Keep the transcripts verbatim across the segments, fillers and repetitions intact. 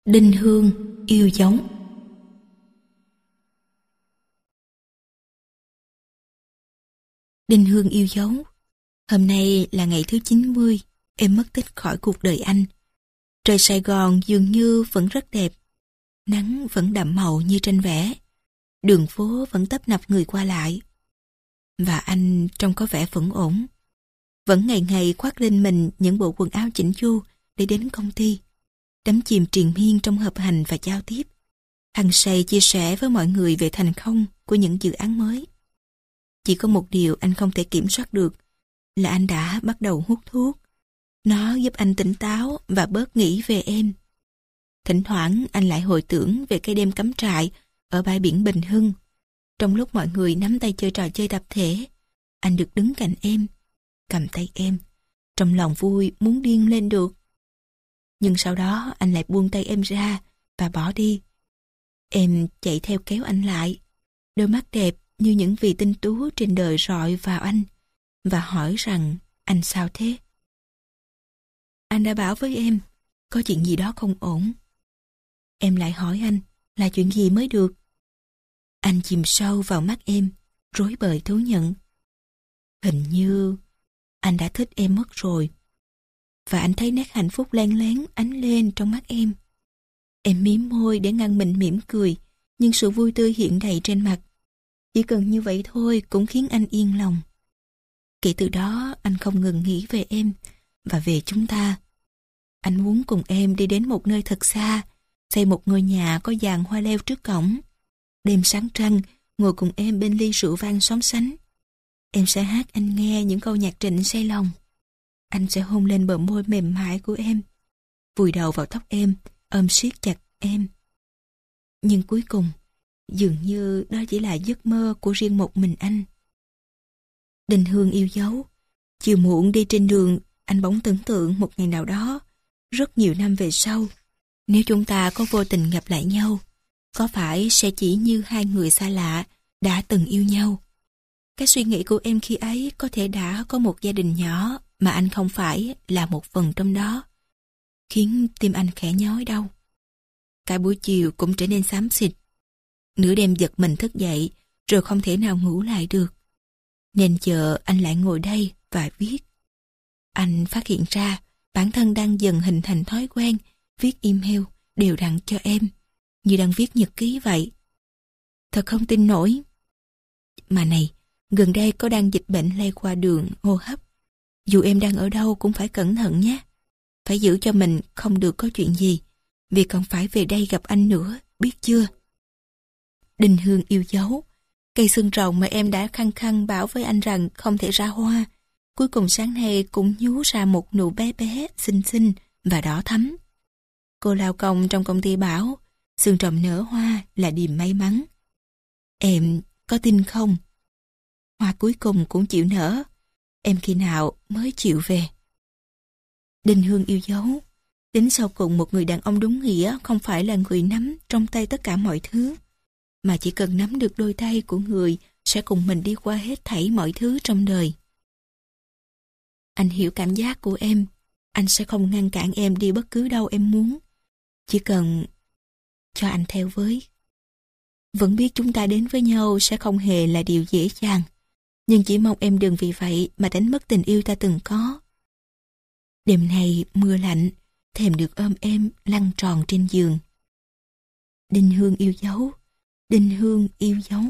Đinh Hương yêu dấu. Đinh Hương yêu dấu. Hôm nay là ngày thứ chín mươi, em mất tích khỏi cuộc đời anh. Trời Sài Gòn dường như vẫn rất đẹp. Nắng vẫn đậm màu như tranh vẽ. Đường phố vẫn tấp nập người qua lại. Và anh trông có vẻ vẫn ổn. Vẫn ngày ngày khoác lên mình những bộ quần áo chỉnh chu để đến công ty. Đắm chìm triền miên trong hợp hành và giao tiếp. Hăng say chia sẻ với mọi người về thành công của những dự án mới. Chỉ có một điều anh không thể kiểm soát được là anh đã bắt đầu hút thuốc. Nó giúp anh tỉnh táo và bớt nghĩ về em. Thỉnh thoảng anh lại hồi tưởng về cái đêm cắm trại ở bãi biển Bình Hưng. Trong lúc mọi người nắm tay chơi trò chơi tập thể, anh được đứng cạnh em, cầm tay em, trong lòng vui muốn điên lên được. Nhưng sau đó anh lại buông tay em ra và bỏ đi. Em chạy theo kéo anh lại. Đôi mắt đẹp như những vì tinh tú trên đời rọi vào anh và hỏi rằng anh sao thế? Anh đã bảo với em có chuyện gì đó không ổn. Em lại hỏi anh là chuyện gì mới được. Anh chìm sâu vào mắt em, rối bời thú nhận. Hình như anh đã thích em mất rồi. Và anh thấy nét hạnh phúc len lén ánh lên trong mắt em. Em mím môi để ngăn mình mỉm cười, nhưng sự vui tươi hiện đầy trên mặt. Chỉ cần như vậy thôi cũng khiến anh yên lòng. Kể từ đó anh không ngừng nghĩ về em và về chúng ta. Anh muốn cùng em đi đến một nơi thật xa, xây một ngôi nhà có dàn hoa leo trước cổng. Đêm sáng trăng, ngồi cùng em bên ly rượu vang xóm xánh. Em sẽ hát anh nghe những câu nhạc trịnh say lòng. Anh sẽ hôn lên bờ môi mềm mại của em, vùi đầu vào tóc em, ôm siết chặt em. Nhưng cuối cùng, dường như đó chỉ là giấc mơ của riêng một mình anh. Đinh Hương yêu dấu. Chiều muộn đi trên đường, anh bỗng tưởng tượng một ngày nào đó, rất nhiều năm về sau, nếu chúng ta có vô tình gặp lại nhau, có phải sẽ chỉ như hai người xa lạ đã từng yêu nhau? Cái suy nghĩ của em khi ấy có thể đã có một gia đình nhỏ mà anh không phải là một phần trong đó, khiến tim anh khẽ nhói đau. Cả buổi chiều cũng trở nên xám xịt. Nửa đêm giật mình thức dậy rồi không thể nào ngủ lại được. Nên giờ anh lại ngồi đây và viết. Anh phát hiện ra bản thân đang dần hình thành thói quen viết email đều đặn cho em, như đang viết nhật ký vậy. Thật không tin nổi. Mà này, gần đây có đang dịch bệnh lây qua đường hô hấp. Dù em đang ở đâu cũng phải cẩn thận nhé. Phải giữ cho mình không được có chuyện gì, vì còn phải về đây gặp anh nữa, biết chưa? Đinh Hương yêu dấu. Cây xương rồng mà em đã khăng khăng bảo với anh rằng không thể ra hoa, cuối cùng sáng nay cũng nhú ra một nụ bé bé, xinh xinh và đỏ thắm. Cô lao công trong công ty bảo xương rồng nở hoa là điềm may mắn. Em có tin không? Hoa cuối cùng cũng chịu nở. Em khi nào mới chịu về? Đinh Hương yêu dấu. Đến sau cùng một người đàn ông đúng nghĩa không phải là người nắm trong tay tất cả mọi thứ, mà chỉ cần nắm được đôi tay của người sẽ cùng mình đi qua hết thảy mọi thứ trong đời. Anh hiểu cảm giác của em. Anh sẽ không ngăn cản em đi bất cứ đâu em muốn. Chỉ cần cho anh theo với. Vẫn biết chúng ta đến với nhau sẽ không hề là điều dễ dàng, nhưng chỉ mong em đừng vì vậy mà đánh mất tình yêu ta từng có. Đêm nay mưa lạnh, thèm được ôm em lăn tròn trên giường. Đinh Hương yêu dấu. Đinh Hương yêu dấu.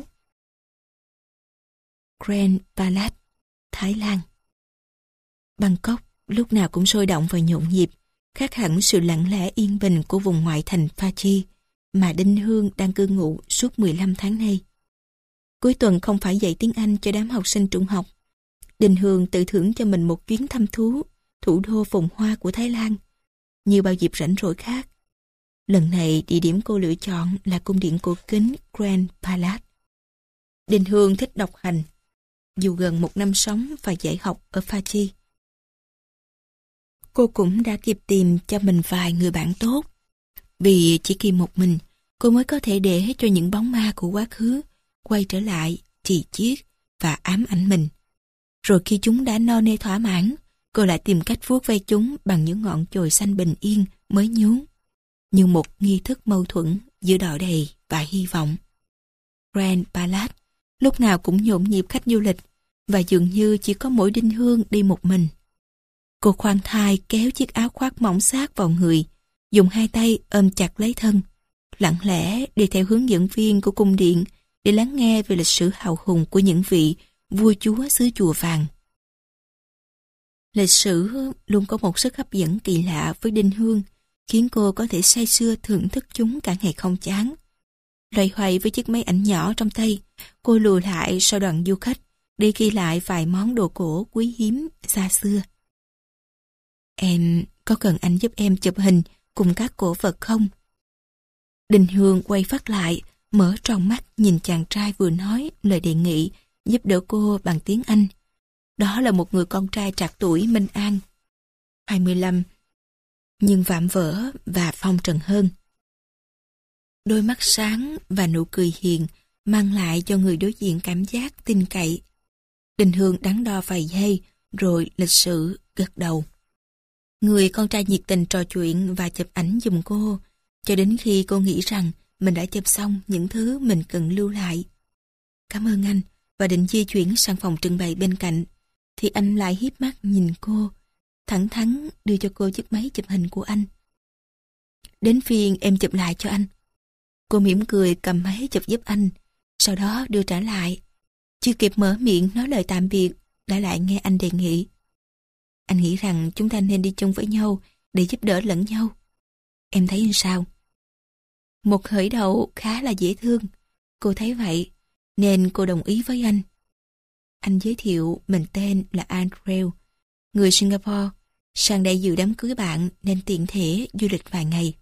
Grand Palace, Thái Lan. Bangkok lúc nào cũng sôi động và nhộn nhịp, khác hẳn sự lặng lẽ yên bình của vùng ngoại thành Pachi mà Đinh Hương đang cư ngụ suốt mười lăm tháng nay. Cuối tuần không phải dạy tiếng Anh cho đám học sinh trung học, Đinh Hương tự thưởng cho mình một chuyến thăm thú thủ đô phồn hoa của Thái Lan. Như bao dịp rảnh rỗi khác, lần này địa điểm cô lựa chọn là cung điện cổ kính Grand Palace. Đinh Hương thích đọc hành, dù gần một năm sống và dạy học ở Pachi. Cô cũng đã kịp tìm cho mình vài người bạn tốt, vì chỉ khi một mình cô mới có thể để cho những bóng ma của quá khứ quay trở lại chì chiết và ám ảnh mình. Rồi khi chúng đã no nê thỏa mãn, cô lại tìm cách vuốt ve chúng bằng những ngọn chồi xanh bình yên mới nhú. như một nghi thức mâu thuẫn giữa đọ đầy và hy vọng. Grand Palace lúc nào cũng nhộn nhịp khách du lịch và dường như chỉ có mỗi Đinh Hương đi một mình. Cô khoan thai kéo chiếc áo khoác mỏng sát vào người, dùng hai tay ôm chặt lấy thân, lặng lẽ đi theo hướng dẫn viên của cung điện để lắng nghe về lịch sử hào hùng của những vị vua chúa xứ chùa vàng. Lịch sử luôn có một sức hấp dẫn kỳ lạ với Đinh Hương, khiến cô có thể say sưa thưởng thức chúng cả ngày không chán. Loay hoay với chiếc máy ảnh nhỏ trong tay, cô lùi lại sau đoàn du khách để ghi lại vài món đồ cổ quý hiếm xa xưa. Em có cần anh giúp em chụp hình cùng các cổ vật không? Đinh Hương quay phát lại, mở tròn mắt nhìn chàng trai vừa nói lời đề nghị giúp đỡ cô bằng tiếng Anh. Đó là một người con trai trạc tuổi Minh An, hai mươi lăm, nhưng vạm vỡ và phong trần hơn. Đôi mắt sáng và nụ cười hiền mang lại cho người đối diện cảm giác tin cậy. Đinh Hương đắn đo vài giây rồi lịch sự gật đầu. Người con trai nhiệt tình trò chuyện và chụp ảnh giùm cô cho đến khi cô nghĩ rằng mình đã chụp xong những thứ mình cần lưu lại. Cảm ơn anh, và định di chuyển sang phòng trưng bày bên cạnh thì anh lại hiếp mắt nhìn cô, thẳng thắn đưa cho cô chiếc máy chụp hình của anh. Đến phiên em chụp lại cho anh. Cô mỉm cười cầm máy chụp giúp anh, sau đó đưa trả lại. Chưa kịp mở miệng nói lời tạm biệt đã lại nghe anh đề nghị. Anh nghĩ rằng chúng ta nên đi chung với nhau để giúp đỡ lẫn nhau. Em thấy như sao? Một khởi đầu khá là dễ thương. Cô thấy vậy nên cô đồng ý với anh. Anh giới thiệu mình tên là Andrew, người Singapore, sang đây dự đám cưới bạn nên tiện thể du lịch vài ngày.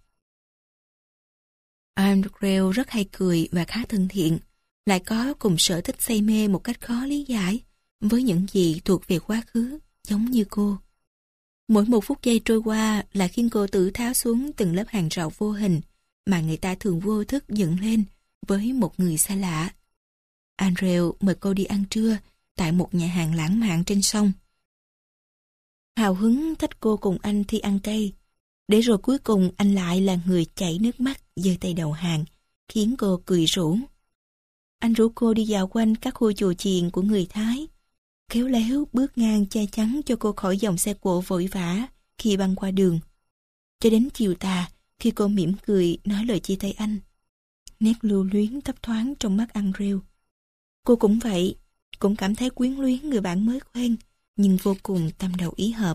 Andrew rất hay cười và khá thân thiện, lại có cùng sở thích say mê một cách khó lý giải với những gì thuộc về quá khứ, giống như cô. Mỗi một phút giây trôi qua là khiến cô tự tháo xuống từng lớp hàng rào vô hình mà người ta thường vô thức dựng lên với một người xa lạ. Andrew mời cô đi ăn trưa tại một nhà hàng lãng mạn trên sông. Hào hứng thách cô cùng anh thi ăn cay, để rồi cuối cùng anh lại là người chảy nước mắt giơ tay đầu hàng, khiến cô cười rủ. Anh rủ cô đi dạo quanh các khu chùa chiền của người Thái, khéo léo bước ngang che chắn cho cô khỏi dòng xe cộ vội vã khi băng qua đường. Cho đến chiều tà, khi cô mỉm cười nói lời chia tay anh, nét lưu luyến thấp thoáng trong mắt Andrew. Cô cũng vậy, cũng cảm thấy quyến luyến người bạn mới quen, nhưng vô cùng tâm đầu ý hợp.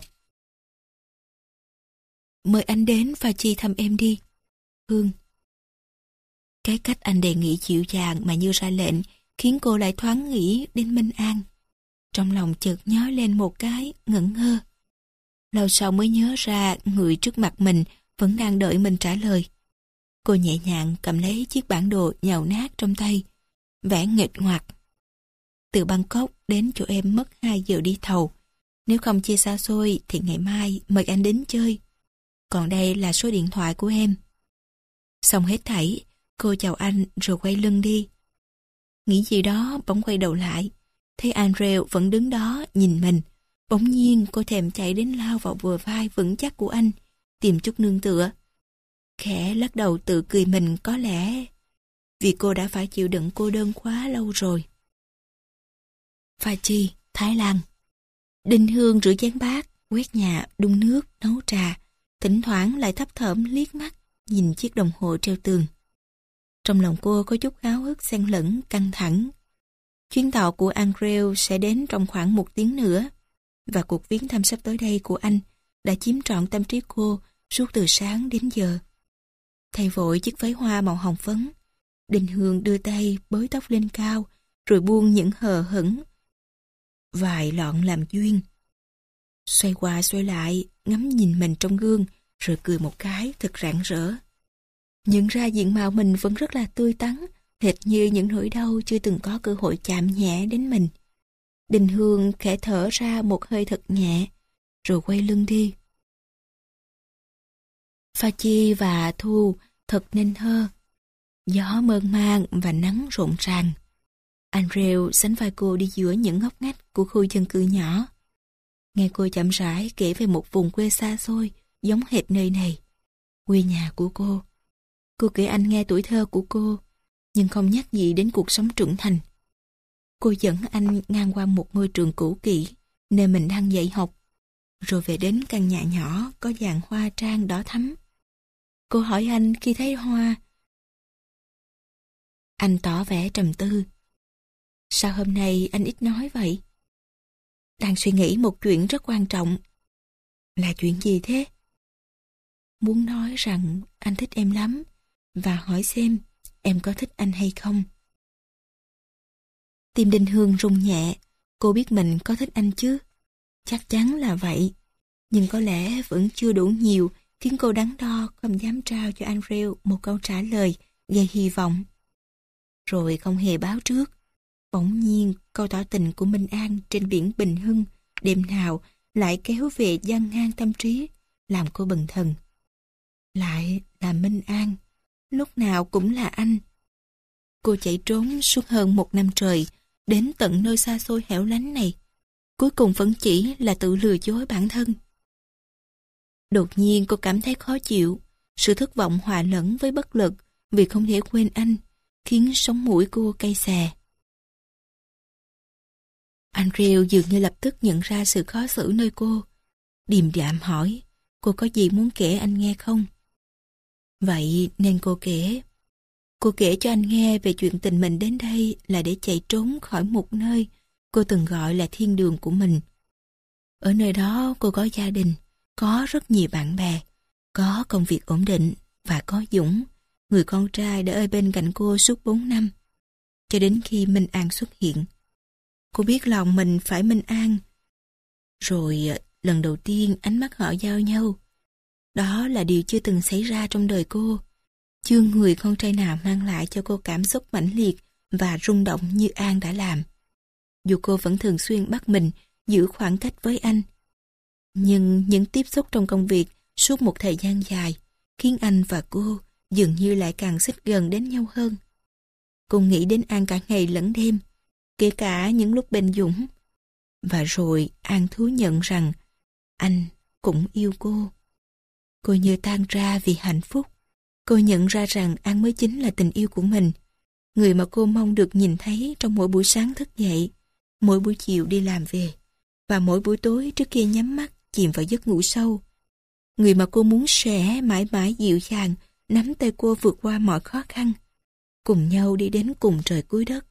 Mời anh đến và chi thăm em đi, Hương. Cái cách anh đề nghị dịu dàng mà như ra lệnh khiến cô lại thoáng nghĩ đến Minh An. Trong lòng chợt nhói lên một cái, ngẩn ngơ. Lâu sau mới nhớ ra người trước mặt mình vẫn đang đợi mình trả lời. Cô nhẹ nhàng cầm lấy chiếc bản đồ nhàu nát trong tay, vẽ nghịch ngoạc. Từ Bangkok đến chỗ em mất hai giờ đi thầu. Nếu không chia xa xôi thì ngày mai mời anh đến chơi. Còn đây là số điện thoại của em. Xong hết thảy, cô chào anh rồi quay lưng đi. Nghĩ gì đó bỗng quay đầu lại, thấy Andrew vẫn đứng đó nhìn mình. Bỗng nhiên cô thèm chạy đến lao vào bờ vai vững chắc của anh, tìm chút nương tựa. Khẽ lắc đầu tự cười mình có lẽ vì cô đã phải chịu đựng cô đơn quá lâu rồi. Pha Chi, Thái Lan. Đinh Hương rửa chén bát, quét nhà, đun nước, nấu trà, thỉnh thoảng lại thấp thởm liếc mắt nhìn chiếc đồng hồ treo tường. Trong lòng cô có chút háo hức xen lẫn căng thẳng. Chuyến tàu của Andrew sẽ đến trong khoảng một tiếng nữa, và cuộc viếng thăm sắp tới đây của anh đã chiếm trọn tâm trí cô suốt từ sáng đến giờ. Thay vội chiếc váy hoa màu hồng phấn, Đinh Hương đưa tay bới tóc lên cao, rồi buông những hờ hững vài lọn làm duyên. Xoay qua xoay lại, ngắm nhìn mình trong gương, rồi cười một cái thật rạng rỡ. Nhận ra diện mạo mình vẫn rất là tươi tắn, hệt như những nỗi đau chưa từng có cơ hội chạm nhẹ đến mình. Đinh Hương khẽ thở ra một hơi thật nhẹ, rồi quay lưng đi. Pha Chi và Thu thật nên thơ. Gió mơn man và nắng rộn ràng. Andrew sánh vai cô đi giữa những ngóc ngách của khu dân cư nhỏ. Nghe cô chậm rãi kể về một vùng quê xa xôi, giống hệt nơi này. quê nhà của cô. Cô kể anh nghe tuổi thơ của cô, nhưng không nhắc gì đến cuộc sống trưởng thành. Cô dẫn anh ngang qua một ngôi trường cũ kỹ, nơi mình đang dạy học, rồi về đến căn nhà nhỏ có dàn hoa trang đỏ thắm. Cô hỏi anh khi thấy hoa. Anh tỏ vẻ trầm tư. Sao hôm nay anh ít nói vậy? Đang suy nghĩ một chuyện rất quan trọng. Là chuyện gì thế? Muốn nói rằng anh thích em lắm, và hỏi xem em có thích anh hay không. Tim Đinh Hương rung nhẹ. Cô biết mình có thích anh chứ. Chắc chắn là vậy. Nhưng có lẽ vẫn chưa đủ nhiều khiến cô đắn đo không dám trao cho Andrew một câu trả lời gây hy vọng. Rồi không hề báo trước, bỗng nhiên câu tỏ tình của Minh An trên biển Bình Hưng đêm nào lại kéo về dang ngang tâm trí, làm cô bần thần. Lại là Minh An, lúc nào cũng là anh. Cô chạy trốn suốt hơn một năm trời, đến tận nơi xa xôi hẻo lánh này, cuối cùng vẫn chỉ là tự lừa dối bản thân. Đột nhiên cô cảm thấy khó chịu, sự thất vọng hòa lẫn với bất lực vì không thể quên anh, khiến sống mũi cô cay xè. Andrew dường như lập tức nhận ra sự khó xử nơi cô, điềm đạm hỏi, cô có gì muốn kể anh nghe không? Vậy nên cô kể. Cô kể cho anh nghe về chuyện tình mình đến đây là để chạy trốn khỏi một nơi cô từng gọi là thiên đường của mình. Ở nơi đó cô có gia đình, có rất nhiều bạn bè, có công việc ổn định và có Dũng, người con trai đã ở bên cạnh cô suốt bốn năm, cho đến khi Minh An xuất hiện. Cô biết lòng mình phải Minh An. Rồi lần đầu tiên ánh mắt họ giao nhau. Đó là điều chưa từng xảy ra trong đời cô. Chưa người con trai nào mang lại cho cô cảm xúc mãnh liệt và rung động như An đã làm. Dù cô vẫn thường xuyên bắt mình giữ khoảng cách với anh. Nhưng những tiếp xúc trong công việc suốt một thời gian dài khiến anh và cô dường như lại càng xích gần đến nhau hơn. Cô nghĩ đến An cả ngày lẫn đêm, kể cả những lúc bên Dũng. Và rồi An thú nhận rằng anh cũng yêu cô. Cô như tan ra vì hạnh phúc. Cô nhận ra rằng An mới chính là tình yêu của mình, người mà cô mong được nhìn thấy trong mỗi buổi sáng thức dậy, mỗi buổi chiều đi làm về, và mỗi buổi tối trước khi nhắm mắt chìm vào giấc ngủ sâu. Người mà cô muốn sẽ mãi mãi dịu dàng nắm tay cô vượt qua mọi khó khăn, cùng nhau đi đến cùng trời cuối đất.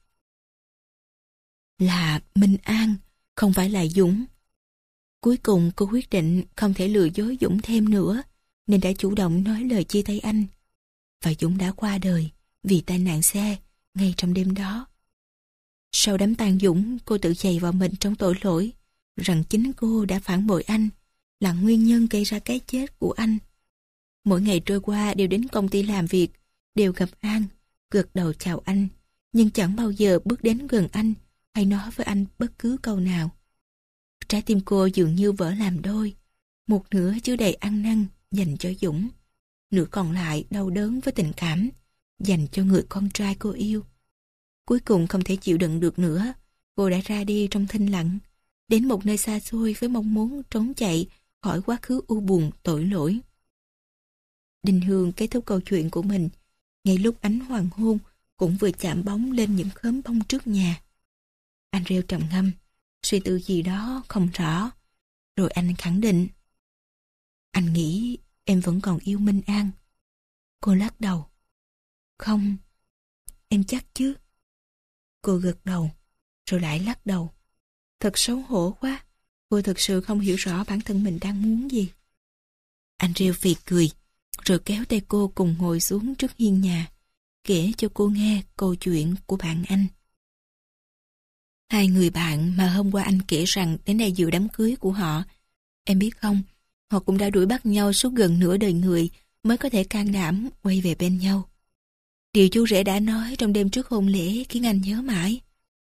Là Minh An, không phải là Dũng. Cuối cùng cô quyết định không thể lừa dối Dũng thêm nữa, nên đã chủ động nói lời chia tay anh. Và Dũng đã qua đời vì tai nạn xe ngay trong đêm đó. Sau đám tang Dũng, cô tự chày vào mình trong tội lỗi rằng chính cô đã phản bội anh, là nguyên nhân gây ra cái chết của anh. Mỗi ngày trôi qua đều đến công ty làm việc, đều gặp An, gật đầu chào anh, nhưng chẳng bao giờ bước đến gần anh hay nói với anh bất cứ câu nào. Trái tim cô dường như vỡ làm đôi, một nửa chứa đầy ăn năn dành cho Dũng, nửa còn lại đau đớn với tình cảm dành cho người con trai cô yêu. Cuối cùng không thể chịu đựng được nữa, cô đã ra đi trong thinh lặng, đến một nơi xa xôi với mong muốn trốn chạy khỏi quá khứ u buồn tội lỗi. Đinh Hương kết thúc câu chuyện của mình ngay lúc ánh hoàng hôn cũng vừa chạm bóng lên những khóm bông trước nhà. Anh reo trầm ngâm, suy tư gì đó không rõ, rồi anh khẳng định: anh nghĩ em vẫn còn yêu Minh An. Cô lắc đầu. Không, em chắc chứ? Cô gật đầu, rồi lại lắc đầu. Thật xấu hổ quá, cô thực sự không hiểu rõ bản thân mình đang muốn gì. Anh rêu phì cười, rồi kéo tay cô cùng ngồi xuống trước hiên nhà, kể cho cô nghe câu chuyện của bạn anh. Hai người bạn mà hôm qua anh kể rằng đến đây dự đám cưới của họ. Em biết không, họ cũng đã đuổi bắt nhau suốt gần nửa đời người mới có thể can đảm quay về bên nhau. Điều chú rể đã nói trong đêm trước hôn lễ khiến anh nhớ mãi.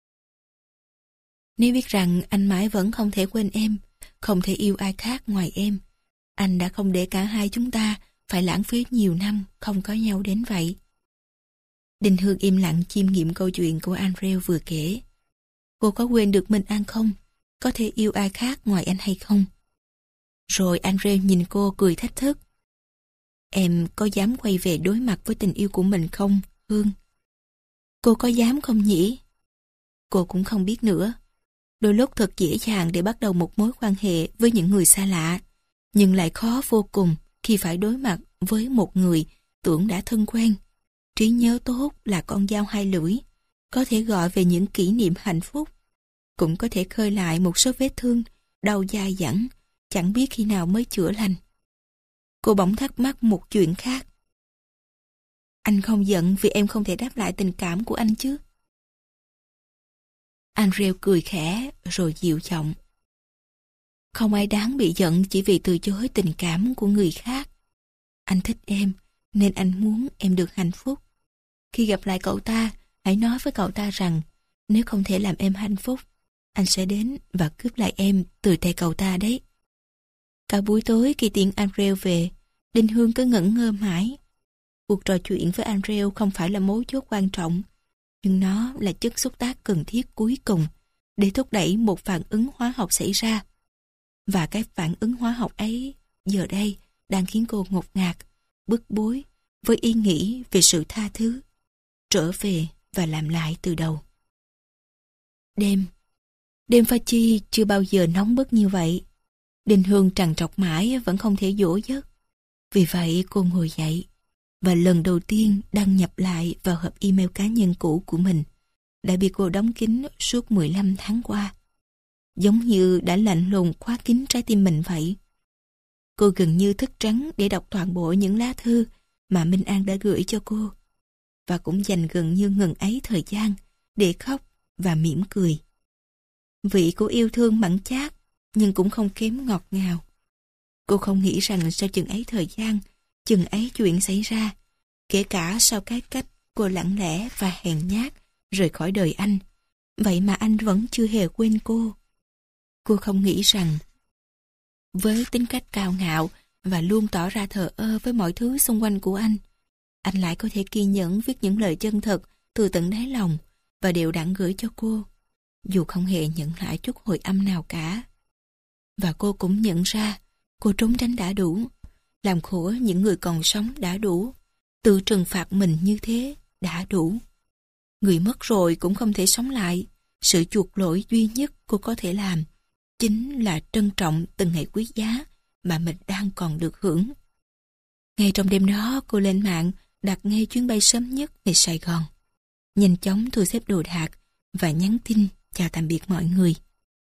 Nếu biết rằng anh mãi vẫn không thể quên em, không thể yêu ai khác ngoài em, anh đã không để cả hai chúng ta phải lãng phí nhiều năm không có nhau đến vậy. Đinh Hương im lặng chiêm nghiệm câu chuyện của Andrew vừa kể. Cô có quên được Minh An không? Có thể yêu ai khác ngoài anh hay không? Rồi Andrew nhìn cô cười thách thức. em có dám quay về đối mặt với tình yêu của mình không, Hương? Cô có dám không nhỉ? Cô cũng không biết nữa. Đôi lúc thật dễ dàng để bắt đầu một mối quan hệ với những người xa lạ, nhưng lại khó vô cùng khi phải đối mặt với một người tưởng đã thân quen. Trí nhớ tốt là con dao hai lưỡi, có thể gọi về những kỷ niệm hạnh phúc, cũng có thể khơi lại một số vết thương, đau dai dẳng, chẳng biết khi nào mới chữa lành. Cô bỗng thắc mắc một chuyện khác. Anh không giận vì em không thể đáp lại tình cảm của anh chứ? Andrew cười khẽ rồi dịu giọng. Không ai đáng bị giận chỉ vì từ chối tình cảm của người khác. Anh thích em, nên anh muốn em được hạnh phúc. Khi gặp lại cậu ta, hãy nói với cậu ta rằng nếu không thể làm em hạnh phúc, anh sẽ đến và cướp lại em từ tay cậu ta đấy. Cả buổi tối khi tiễn Andrew về, Đinh Hương cứ ngẩn ngơ mãi. Cuộc trò chuyện với Andrew không phải là mấu chốt quan trọng, nhưng nó là chất xúc tác cần thiết cuối cùng để thúc đẩy một phản ứng hóa học xảy ra. Và cái phản ứng hóa học ấy giờ đây đang khiến cô ngột ngạt, bức bối với ý nghĩ về sự tha thứ, trở về và làm lại từ đầu. Đêm, đêm pha chi chưa bao giờ nóng bức như vậy. Đinh Hương trằn trọc mãi vẫn không thể dỗ giấc. Vì vậy cô ngồi dậy và lần đầu tiên đăng nhập lại vào hộp email cá nhân cũ của mình đã bị cô đóng kín suốt mười lăm tháng qua. Giống như đã lạnh lùng khóa kín trái tim mình vậy. Cô gần như thức trắng để đọc toàn bộ những lá thư mà Minh An đã gửi cho cô, và cũng dành gần như ngần ấy thời gian để khóc và mỉm cười. Vị của yêu thương mặn chát nhưng cũng không kém ngọt ngào. Cô không nghĩ rằng sau chừng ấy thời gian, chừng ấy chuyện xảy ra, kể cả sau cái cách cô lặng lẽ và hèn nhát rời khỏi đời anh, vậy mà anh vẫn chưa hề quên cô. Cô không nghĩ rằng với tính cách cao ngạo và luôn tỏ ra thờ ơ với mọi thứ xung quanh của anh, anh lại có thể kiên nhẫn viết những lời chân thật từ tận đáy lòng và đều đặn gửi cho cô, dù không hề nhận lại chút hồi âm nào cả. Và cô cũng nhận ra cô trốn tránh đã đủ, làm khổ những người còn sống đã đủ, tự trừng phạt mình như thế đã đủ. Người mất rồi cũng không thể sống lại. Sự chuộc lỗi duy nhất cô có thể làm chính là trân trọng từng ngày quý giá mà mình đang còn được hưởng. Ngay trong đêm đó, cô lên mạng đặt ngay chuyến bay sớm nhất về Sài Gòn, nhanh chóng thu xếp đồ đạc và nhắn tin chào tạm biệt mọi người.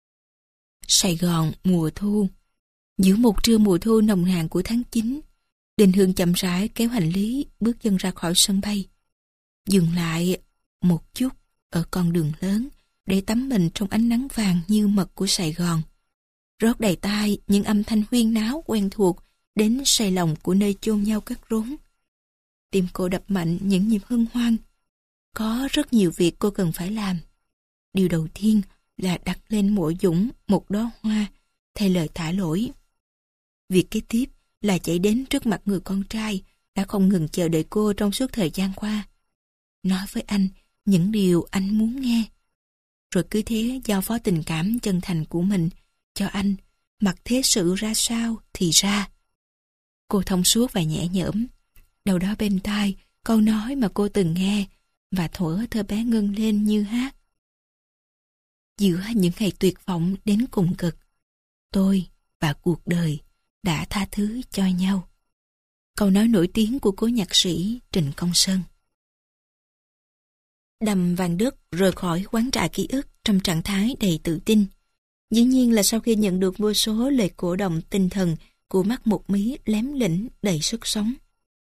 Sài Gòn mùa thu. Giữa một trưa mùa thu nồng nàn của tháng chín, Đình Hương chậm rãi kéo hành lý bước chân ra khỏi sân bay, dừng lại một chút ở con đường lớn để tắm mình trong ánh nắng vàng như mật của Sài Gòn, rót đầy tai những âm thanh huyên náo quen thuộc đến say lòng của nơi chôn nhau cắt rốn. Tim cô đập mạnh những nhịp hân hoan. Có rất nhiều việc cô cần phải làm. Điều đầu tiên là đặt lên mộ dũng một đóa hoa thay lời thả lỗi. Việc kế tiếp là chạy đến trước mặt người con trai đã không ngừng chờ đợi cô trong suốt thời gian qua. Nói với anh những điều anh muốn nghe, rồi cứ thế giao phó tình cảm chân thành của mình cho anh, mặc thế sự ra sao thì ra. Cô thông suốt và nhẹ nhõm. Đầu đó bên tai câu nói mà cô từng nghe, và thuở thơ bé ngân lên như hát. Giữa những ngày tuyệt vọng đến cùng cực, tôi và cuộc đời đã tha thứ cho nhau. Câu nói nổi tiếng của cố nhạc sĩ Trịnh Công Sơn. Đầm Vàng Đức rời khỏi quán trà ký ức trong trạng thái đầy tự tin. Dĩ nhiên là sau khi nhận được vô số lời cổ động tinh thần của mắt một mí lém lĩnh đầy sức sống.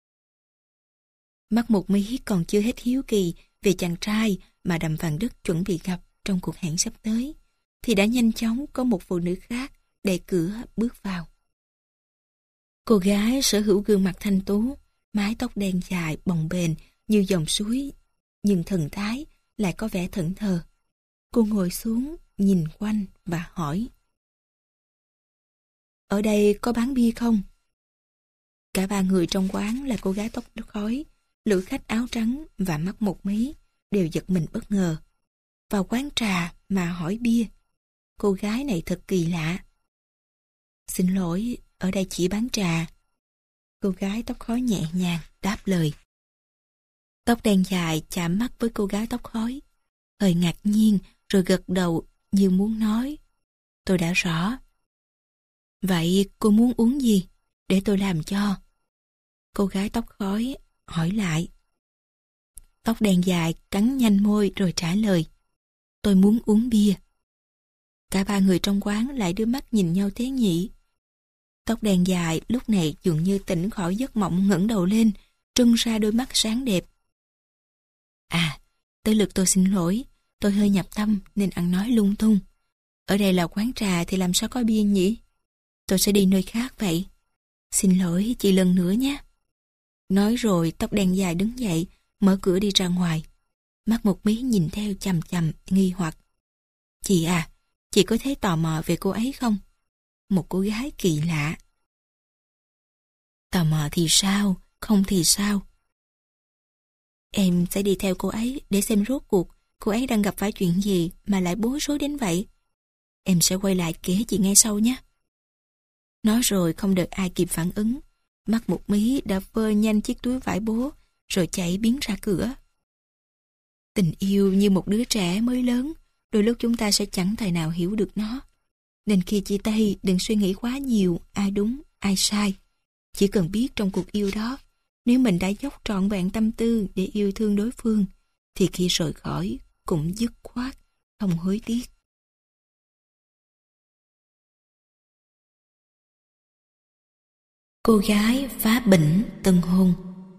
Mắt một mí còn chưa hết hiếu kỳ về chàng trai mà Đầm Vàng Đức chuẩn bị gặp trong cuộc hẹn sắp tới, thì đã nhanh chóng có một phụ nữ khác đẩy cửa bước vào. Cô gái sở hữu gương mặt thanh tú, mái tóc đen dài bồng bềnh như dòng suối, nhưng thần thái lại có vẻ thẫn thờ. Cô ngồi xuống, nhìn quanh và hỏi: "Ở đây có bán bia không?" Cả ba người trong quán là cô gái tóc khói, lữ khách áo trắng và mắt một mí đều giật mình bất ngờ. Vào quán trà mà hỏi bia, cô gái này thật kỳ lạ. "Xin lỗi, ở đây chỉ bán trà." Cô gái tóc khói nhẹ nhàng đáp lời. Tóc đen dài chạm mắt với cô gái tóc khói, hơi ngạc nhiên rồi gật đầu như muốn nói. Tôi đã rõ. Vậy cô muốn uống gì? Để tôi làm cho. Cô gái tóc khói hỏi lại. Tóc đen dài cắn nhanh môi rồi trả lời. Tôi muốn uống bia. Cả ba người trong quán lại đưa mắt nhìn nhau thế nhỉ. Tóc đen dài lúc này dường như tỉnh khỏi giấc mộng, ngẩng đầu lên, trưng ra đôi mắt sáng đẹp. À, tới lượt tôi xin lỗi, tôi hơi nhập tâm nên ăn nói lung tung. Ở đây là quán trà thì làm sao có bia nhỉ? Tôi sẽ đi nơi khác vậy. Xin lỗi chị lần nữa nhé. Nói rồi tóc đen dài đứng dậy, mở cửa đi ra ngoài. Mắt một mí nhìn theo chằm chằm, nghi hoặc. Chị à, chị có thấy tò mò về cô ấy không? Một cô gái kỳ lạ. Tò mò thì sao, không thì sao? Em sẽ đi theo cô ấy để xem rốt cuộc cô ấy đang gặp phải chuyện gì mà lại bối rối đến vậy. Em sẽ quay lại kể chị ngay sau nhé. Nói rồi không đợi ai kịp phản ứng, mắt một mí đã vơ nhanh chiếc túi vải bố rồi chạy biến ra cửa. Tình yêu như một đứa trẻ mới lớn, đôi lúc chúng ta sẽ chẳng tài nào hiểu được nó. Nên khi chia tay đừng suy nghĩ quá nhiều ai đúng, ai sai. Chỉ cần biết trong cuộc yêu đó, nếu mình đã dốc trọn vẹn tâm tư để yêu thương đối phương, thì khi rời khỏi cũng dứt khoát, không hối tiếc. Cô gái phá bỉnh tân hôn.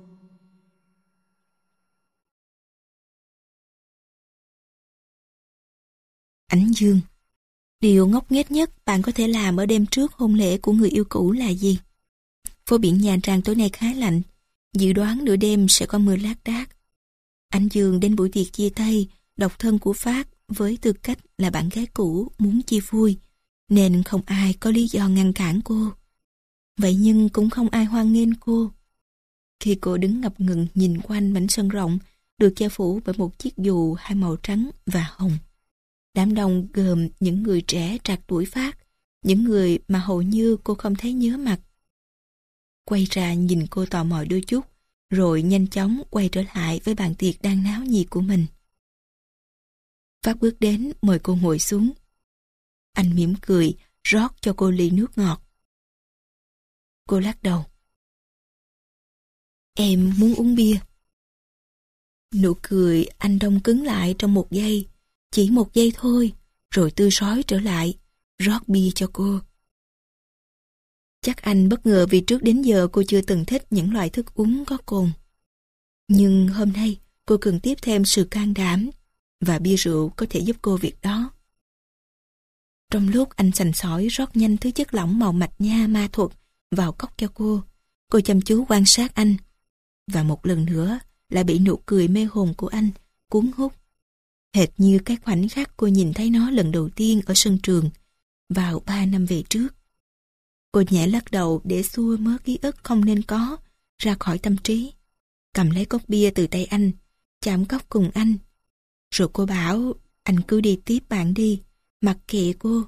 Ánh dương. Điều ngốc nghếch nhất bạn có thể làm ở đêm trước hôn lễ của người yêu cũ là gì? Phố biển Nha Trang tối nay khá lạnh, dự đoán nửa đêm sẽ có mưa lác đác. Ánh dương đến buổi tiệc chia tay, độc thân của Phát với tư cách là bạn gái cũ muốn chia vui, nên không ai có lý do ngăn cản cô. Vậy nhưng cũng không ai hoan nghênh cô. Khi cô đứng ngập ngừng nhìn quanh mảnh sân rộng, được che phủ bởi một chiếc dù hai màu trắng và hồng. Đám đông gồm những người trẻ trạc tuổi Phát, những người mà hầu như cô không thấy nhớ mặt. Quay ra nhìn cô tò mò đôi chút, rồi nhanh chóng quay trở lại với bàn tiệc đang náo nhiệt của mình. Phát bước đến mời cô ngồi xuống. Anh mỉm cười, rót cho cô ly nước ngọt. Cô lắc đầu. Em muốn uống bia. Nụ cười anh đông cứng lại trong một giây, chỉ một giây thôi, rồi tươi rói trở lại, rót bia cho cô. Chắc anh bất ngờ vì trước đến giờ cô chưa từng thích những loại thức uống có cồn. Nhưng hôm nay cô cần tiếp thêm sự can đảm, và bia rượu có thể giúp cô việc đó. Trong lúc anh sành sỏi rót nhanh thứ chất lỏng màu mạch nha ma thuật vào cốc cho cô, cô chăm chú quan sát anh, và một lần nữa lại bị nụ cười mê hồn của anh cuốn hút. Hệt như cái khoảnh khắc cô nhìn thấy nó lần đầu tiên ở sân trường, vào ba năm về trước. Cô nhẹ lắc đầu để xua mớ ký ức không nên có ra khỏi tâm trí, cầm lấy cốc bia từ tay anh, chạm cốc cùng anh. Rồi cô bảo anh cứ đi tiếp bạn đi, mặc kệ cô.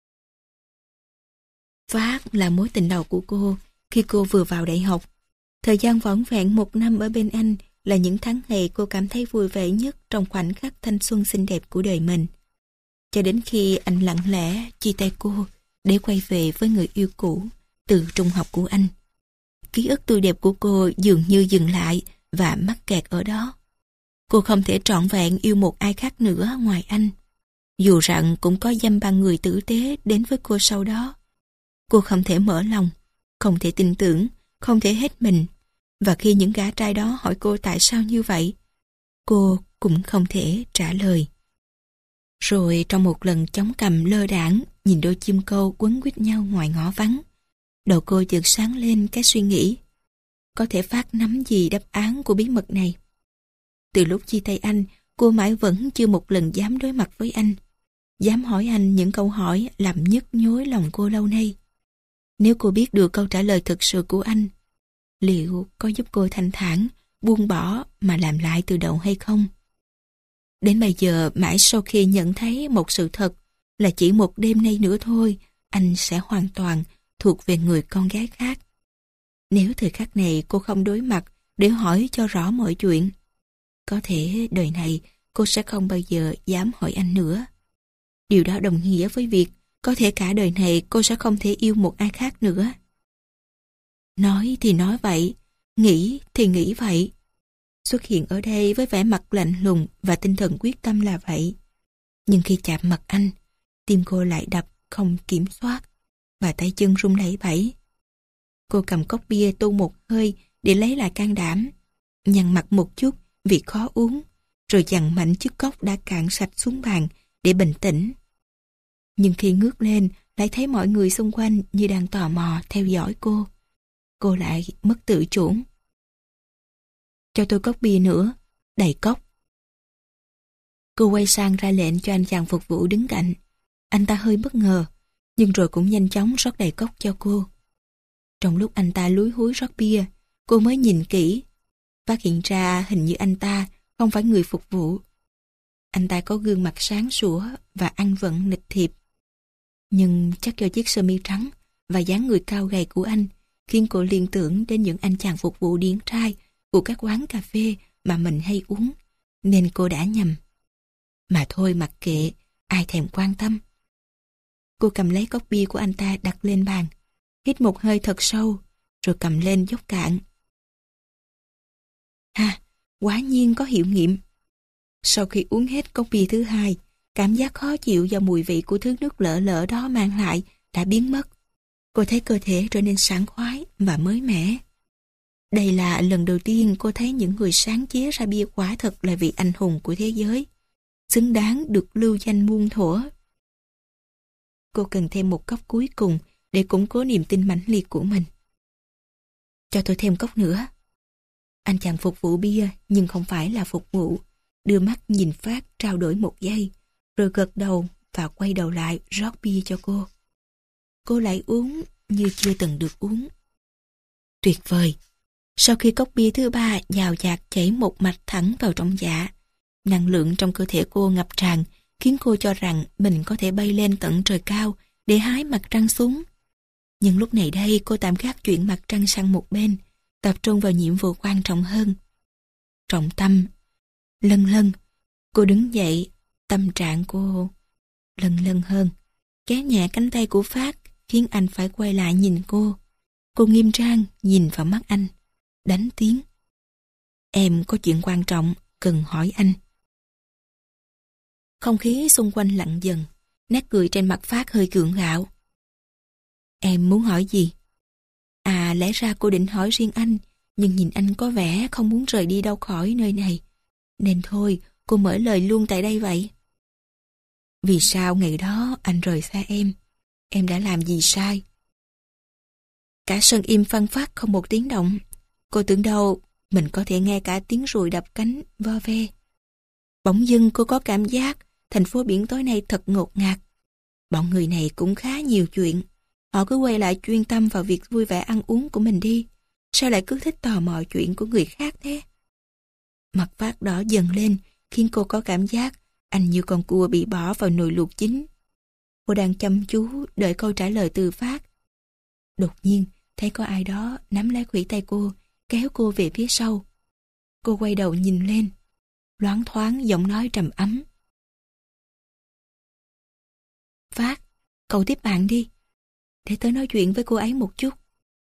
Phát là mối tình đầu của cô khi cô vừa vào đại học. Thời gian vỏn vẹn một năm ở bên anh là những tháng ngày cô cảm thấy vui vẻ nhất trong khoảnh khắc thanh xuân xinh đẹp của đời mình. Cho đến khi anh lặng lẽ chia tay cô để quay về với người yêu cũ từ trung học của anh. Ký ức tươi đẹp của cô dường như dừng lại và mắc kẹt ở đó. Cô không thể trọn vẹn yêu một ai khác nữa ngoài anh. Dù rằng cũng có dăm ba người tử tế đến với cô sau đó. Cô không thể mở lòng, không thể tin tưởng, không thể hết mình. Và khi những gã trai đó hỏi cô tại sao như vậy, cô cũng không thể trả lời. Rồi trong một lần chống cằm lơ đãng nhìn đôi chim câu quấn quýt nhau ngoài ngõ vắng, đầu cô chợt sáng lên cái suy nghĩ. Có thể Phát nắm gì đáp án của bí mật này. Từ lúc chia tay anh, cô mãi vẫn chưa một lần dám đối mặt với anh, dám hỏi anh những câu hỏi làm nhức nhối lòng cô lâu nay. Nếu cô biết được câu trả lời thực sự của anh, liệu có giúp cô thanh thản, buông bỏ mà làm lại từ đầu hay không? Đến bây giờ, mãi sau khi nhận thấy một sự thật là chỉ một đêm nay nữa thôi, anh sẽ hoàn toàn thuộc về người con gái khác. Nếu thời khắc này cô không đối mặt để hỏi cho rõ mọi chuyện, có thể đời này cô sẽ không bao giờ dám hỏi anh nữa. Điều đó đồng nghĩa với việc có thể cả đời này cô sẽ không thể yêu một ai khác nữa. Nói thì nói vậy, nghĩ thì nghĩ vậy. Xuất hiện ở đây với vẻ mặt lạnh lùng và tinh thần quyết tâm là vậy. Nhưng khi chạm mặt anh, tim cô lại đập không kiểm soát và tay chân run lẩy bẩy. Cô cầm cốc bia tu một hơi để lấy lại can đảm, nhăn mặt một chút vì khó uống, rồi dằn mạnh chiếc cốc đã cạn sạch xuống bàn để bình tĩnh. Nhưng khi ngước lên, lại thấy mọi người xung quanh như đang tò mò theo dõi cô. Cô lại mất tự chủ. Cho tôi cốc bia nữa, đầy cốc. Cô quay sang ra lệnh cho anh chàng phục vụ đứng cạnh. Anh ta hơi bất ngờ, nhưng rồi cũng nhanh chóng rót đầy cốc cho cô. Trong lúc anh ta lúi húi rót bia, cô mới nhìn kỹ, phát hiện ra hình như anh ta không phải người phục vụ. Anh ta có gương mặt sáng sủa và ăn vận lịch thiệp. Nhưng chắc do chiếc sơ mi trắng và dáng người cao gầy của anh khiến cô liên tưởng đến những anh chàng phục vụ điển trai của các quán cà phê mà mình hay uống, nên cô đã nhầm. Mà thôi mặc kệ, ai thèm quan tâm. Cô cầm lấy cốc bia của anh ta đặt lên bàn, hít một hơi thật sâu, rồi cầm lên dốc cạn. Ha, quả nhiên có hiệu nghiệm. Sau khi uống hết cốc bia thứ hai, cảm giác khó chịu do mùi vị của thứ nước lợ lợ đó mang lại đã biến mất. Cô thấy cơ thể trở nên sảng khoái và mới mẻ. Đây là lần đầu tiên cô thấy những người sáng chế ra bia quả thật là vị anh hùng của thế giới, xứng đáng được lưu danh muôn thuở. Cô cần thêm một cốc cuối cùng để củng cố niềm tin mãnh liệt của mình. Cho tôi thêm cốc nữa. Anh chàng phục vụ bia nhưng không phải là phục vụ, đưa mắt nhìn Phát trao đổi một giây, rồi gật đầu và quay đầu lại rót bia cho cô. Cô lại uống như chưa từng được uống. Tuyệt vời! Sau khi cốc bia thứ ba dào dạt chảy một mạch thẳng vào trong dạ, năng lượng trong cơ thể cô ngập tràn, khiến cô cho rằng mình có thể bay lên tận trời cao để hái mặt trăng xuống. Nhưng lúc này đây cô tạm gác chuyện mặt trăng sang một bên, tập trung vào nhiệm vụ quan trọng hơn. Trọng tâm. Lân lân. Cô đứng dậy, tâm trạng cô lân lân hơn. Kéo nhẹ cánh tay của Phát khiến anh phải quay lại nhìn cô. Cô nghiêm trang nhìn vào mắt anh, đánh tiếng. Em có chuyện quan trọng cần hỏi anh. Không khí xung quanh lặng dần, nét cười trên mặt Phát hơi gượng gạo. Em muốn hỏi gì? À, lẽ ra cô định hỏi riêng anh, nhưng nhìn anh có vẻ không muốn rời đi đâu khỏi nơi này. Nên thôi, cô mở lời luôn tại đây vậy. Vì sao ngày đó anh rời xa em? Em đã làm gì sai? Cả sân im phăng phắc không một tiếng động. Cô tưởng đâu mình có thể nghe cả tiếng ruồi đập cánh vo ve. Bỗng dưng cô có cảm giác thành phố biển tối nay thật ngột ngạt. Bọn người này cũng khá nhiều chuyện. Họ cứ quay lại chuyên tâm vào việc vui vẻ ăn uống của mình đi. Sao lại cứ thích tò mò chuyện của người khác thế? Mặt Phát đỏ dần lên khiến cô có cảm giác anh như con cua bị bỏ vào nồi luộc chín. Cô đang chăm chú đợi câu trả lời từ Phát. Đột nhiên thấy có ai đó nắm lấy khuỷu tay cô, kéo cô về phía sau. Cô quay đầu nhìn lên, loáng thoáng giọng nói trầm ấm. Phát, cậu tiếp bạn đi, để tớ nói chuyện với cô ấy một chút.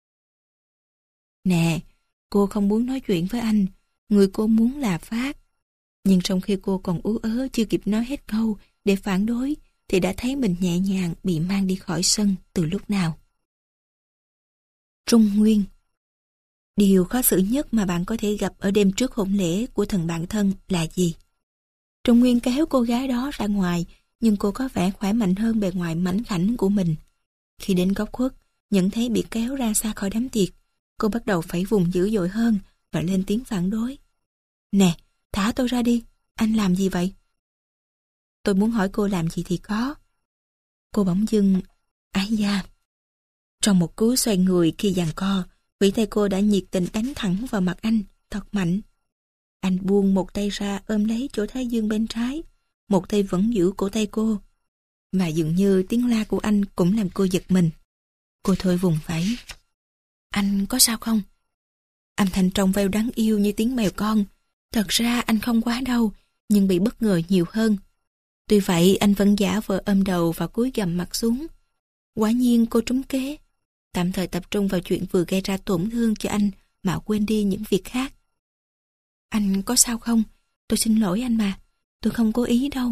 Nè, cô không muốn nói chuyện với anh, người cô muốn là Phát. Nhưng trong khi cô còn ú ớ chưa kịp nói hết câu để phản đối, thì đã thấy mình nhẹ nhàng bị mang đi khỏi sân từ lúc nào. Trung Nguyên. Điều khó xử nhất mà bạn có thể gặp ở đêm trước hôn lễ của thằng bạn thân là gì? Trung Nguyên kéo cô gái đó ra ngoài, nhưng cô có vẻ khỏe mạnh hơn bề ngoài mảnh khảnh của mình. Khi đến góc khuất, nhận thấy bị kéo ra xa khỏi đám tiệc, cô bắt đầu phẩy vùng dữ dội hơn và lên tiếng phản đối. Nè, thả tôi ra đi, anh làm gì vậy? Tôi muốn hỏi cô làm gì thì có. Cô bỗng dưng, ái da. Trong một cú xoay người khi giằng co, vĩ tay cô đã nhiệt tình đánh thẳng vào mặt anh, thật mạnh. Anh buông một tay ra ôm lấy chỗ thái dương bên trái, một tay vẫn giữ cổ tay cô. Và dường như tiếng la của anh cũng làm cô giật mình. Cô thôi vùng vẫy. Anh có sao không? Âm thanh trong veo đáng yêu như tiếng mèo con. Thật ra anh không quá đau, nhưng bị bất ngờ nhiều hơn. Tuy vậy anh vẫn giả vờ ôm đầu và cúi gằm mặt xuống. Quả nhiên cô trúng kế. Tạm thời tập trung vào chuyện vừa gây ra tổn thương cho anh mà quên đi những việc khác. Anh có sao không? Tôi xin lỗi anh mà. Tôi không cố ý đâu.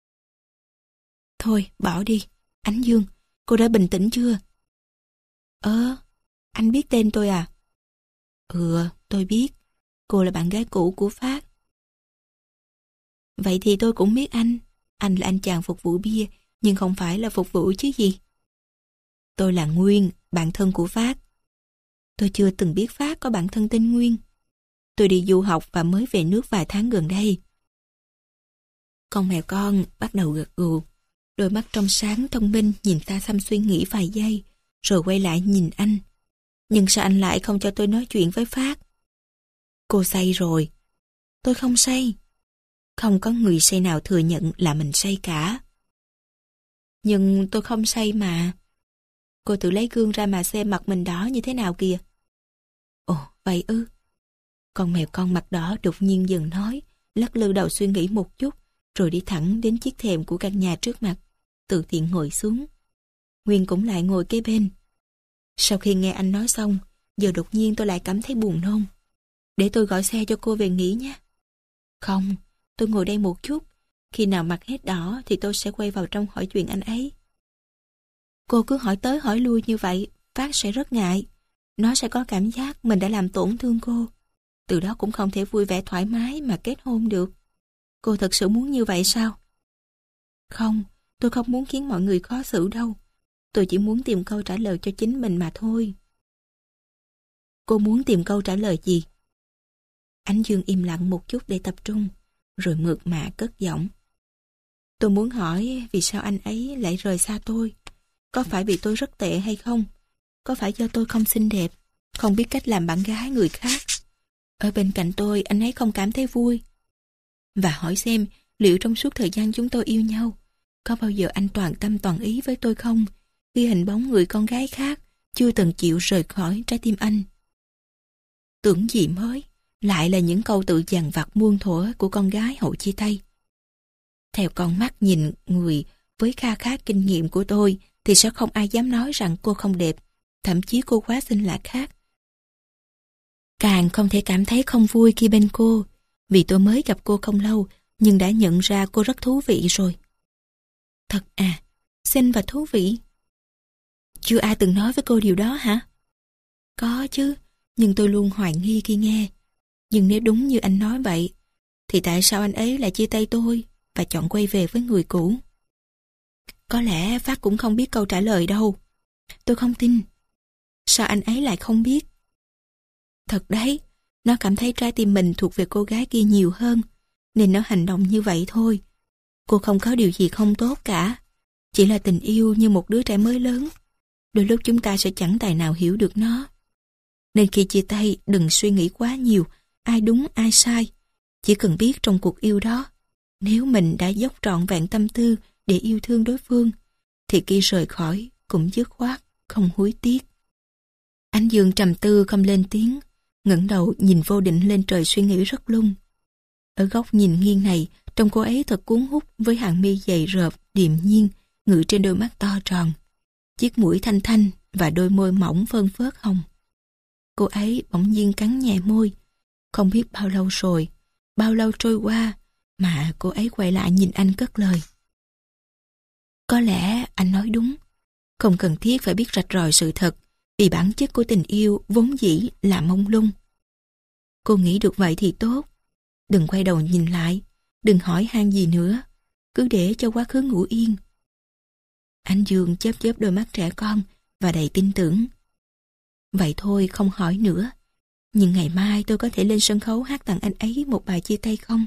Thôi, bỏ đi. Ánh Dương, cô đã bình tĩnh chưa? Ờ, anh biết tên tôi à? Ừ, tôi biết. Cô là bạn gái cũ của Phát. Vậy thì tôi cũng biết anh. Anh là anh chàng phục vụ bia, nhưng không phải là phục vụ chứ gì. Tôi là Nguyên, bạn thân của Phát. Tôi chưa từng biết Phát có bạn thân tên Nguyên. Tôi đi du học và mới về nước vài tháng gần đây. Con mèo con bắt đầu gật gù. Đôi mắt trong sáng thông minh nhìn ta xăm suy nghĩ vài giây, rồi quay lại nhìn anh. Nhưng sao anh lại không cho tôi nói chuyện với Phát? Cô say rồi. Tôi không say. Không có người say nào thừa nhận là mình say cả. Nhưng tôi không say mà. Cô tự lấy gương ra mà xem mặt mình đỏ như thế nào kìa. Ồ, vậy ư? Con mèo con mặt đỏ đột nhiên dừng nói, lắc lư đầu suy nghĩ một chút, rồi đi thẳng đến chiếc thềm của căn nhà trước mặt, tự tiện ngồi xuống. Nguyên cũng lại ngồi kế bên. Sau khi nghe anh nói xong, giờ đột nhiên tôi lại cảm thấy buồn nôn. Để tôi gọi xe cho cô về nghỉ nhé. Không, tôi ngồi đây một chút. Khi nào mặt hết đỏ thì tôi sẽ quay vào trong hỏi chuyện anh ấy. Cô cứ hỏi tới hỏi lui như vậy, Phát sẽ rất ngại. Nó sẽ có cảm giác mình đã làm tổn thương cô. Từ đó cũng không thể vui vẻ thoải mái mà kết hôn được. Cô thật sự muốn như vậy sao? Không, tôi không muốn khiến mọi người khó xử đâu. Tôi chỉ muốn tìm câu trả lời cho chính mình mà thôi. Cô muốn tìm câu trả lời gì? Ánh Dương im lặng một chút để tập trung, rồi mượt mà cất giọng. Tôi muốn hỏi vì sao anh ấy lại rời xa tôi? Có phải vì tôi rất tệ hay không? Có phải do tôi không xinh đẹp, không biết cách làm bạn gái người khác? Ở bên cạnh tôi anh ấy không cảm thấy vui. Và hỏi xem liệu trong suốt thời gian chúng tôi yêu nhau, có bao giờ anh toàn tâm toàn ý với tôi không, khi hình bóng người con gái khác chưa từng chịu rời khỏi trái tim anh? Tưởng gì mới, lại là những câu tự dằn vặt muôn thuở của con gái hậu chia tay. Theo con mắt nhìn người với kha khá kinh nghiệm của tôi thì sẽ không ai dám nói rằng cô không đẹp, thậm chí cô quá xinh là khác. Càng không thể cảm thấy không vui khi bên cô, vì tôi mới gặp cô không lâu nhưng đã nhận ra cô rất thú vị rồi. Thật à, xinh và thú vị. Chưa ai từng nói với cô điều đó hả? Có chứ, nhưng tôi luôn hoài nghi khi nghe. Nhưng nếu đúng như anh nói vậy, thì tại sao anh ấy lại chia tay tôi và chọn quay về với người cũ? Có lẽ Phát cũng không biết câu trả lời đâu. Tôi không tin. Sao anh ấy lại không biết? Thật đấy, nó cảm thấy trái tim mình thuộc về cô gái kia nhiều hơn, nên nó hành động như vậy thôi. Cô không có điều gì không tốt cả. Chỉ là tình yêu như một đứa trẻ mới lớn. Đôi lúc chúng ta sẽ chẳng tài nào hiểu được nó. Nên khi chia tay đừng suy nghĩ quá nhiều ai đúng ai sai. Chỉ cần biết trong cuộc yêu đó, nếu mình đã dốc trọn vẹn tâm tư để yêu thương đối phương, thì khi rời khỏi cũng dứt khoát, không hối tiếc. Ánh Dương trầm tư không lên tiếng, ngẩng đầu nhìn vô định lên trời suy nghĩ rất lung. Ở góc nhìn nghiêng này, trông cô ấy thật cuốn hút với hàng mi dày rợp, điềm nhiên, ngự trên đôi mắt to tròn, chiếc mũi thanh thanh và đôi môi mỏng phơn phớt hồng. Cô ấy bỗng nhiên cắn nhẹ môi. Không biết bao lâu rồi, bao lâu trôi qua mà cô ấy quay lại nhìn anh cất lời. Có lẽ anh nói đúng, không cần thiết phải biết rạch ròi sự thật, vì bản chất của tình yêu vốn dĩ là mông lung. Cô nghĩ được vậy thì tốt. Đừng quay đầu nhìn lại, đừng hỏi han gì nữa, cứ để cho quá khứ ngủ yên. Anh Dương chớp chớp đôi mắt trẻ con và đầy tin tưởng. Vậy thôi không hỏi nữa. Nhưng ngày mai tôi có thể lên sân khấu hát tặng anh ấy một bài chia tay không?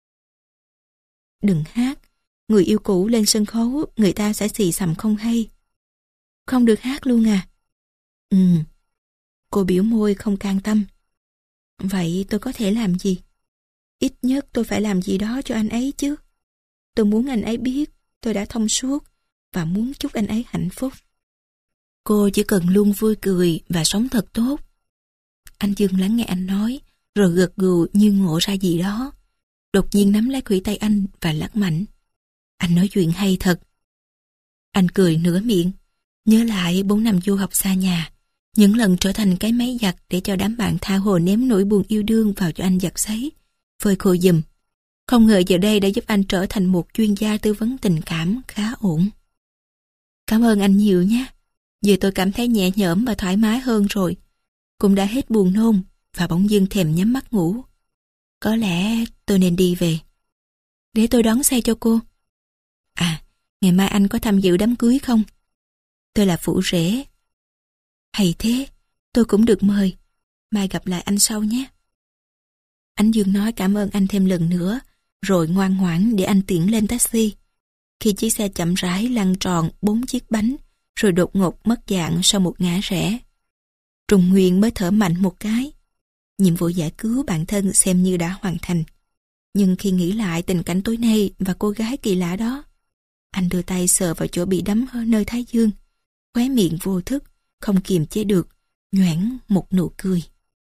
Đừng hát. Người yêu cũ lên sân khấu người ta sẽ xì xầm không hay. Không được hát luôn à? Ừ. Cô biểu môi không can tâm. Vậy tôi có thể làm gì? Ít nhất tôi phải làm gì đó cho anh ấy chứ. Tôi muốn anh ấy biết tôi đã thông suốt và muốn chúc anh ấy hạnh phúc. Cô chỉ cần luôn vui cười và sống thật tốt. Anh Dương lắng nghe anh nói, rồi gật gù như ngộ ra gì đó. Đột nhiên nắm lấy khuỷu tay anh và lắc mạnh. Anh nói chuyện hay thật. Anh cười nửa miệng, nhớ lại bốn năm du học xa nhà, những lần trở thành cái máy giặt để cho đám bạn tha hồ ném nỗi buồn yêu đương vào cho anh giặt sấy, phơi khô giùm. Không ngờ giờ đây đã giúp anh trở thành một chuyên gia tư vấn tình cảm khá ổn. Cảm ơn anh nhiều nhé. Giờ tôi cảm thấy nhẹ nhõm và thoải mái hơn rồi. Cũng đã hết buồn nôn và bỗng dưng thèm nhắm mắt ngủ. Có lẽ tôi nên đi về. Để tôi đón xe cho cô. À, ngày mai anh có tham dự đám cưới không? Tôi là phụ rể. Hay thế, tôi cũng được mời. Mai gặp lại anh sau nhé. Ánh Dương nói cảm ơn anh thêm lần nữa, rồi ngoan ngoãn để anh tiễn lên taxi. Khi chiếc xe chậm rãi lăn tròn bốn chiếc bánh, rồi đột ngột mất dạng sau một ngã rẽ. Trùng Nguyên mới thở mạnh một cái. Nhiệm vụ giải cứu bản thân xem như đã hoàn thành. Nhưng khi nghĩ lại tình cảnh tối nay và cô gái kỳ lạ đó, anh đưa tay sờ vào chỗ bị đấm ở nơi thái dương, khóe miệng vô thức, không kiềm chế được, nhoẻn một nụ cười.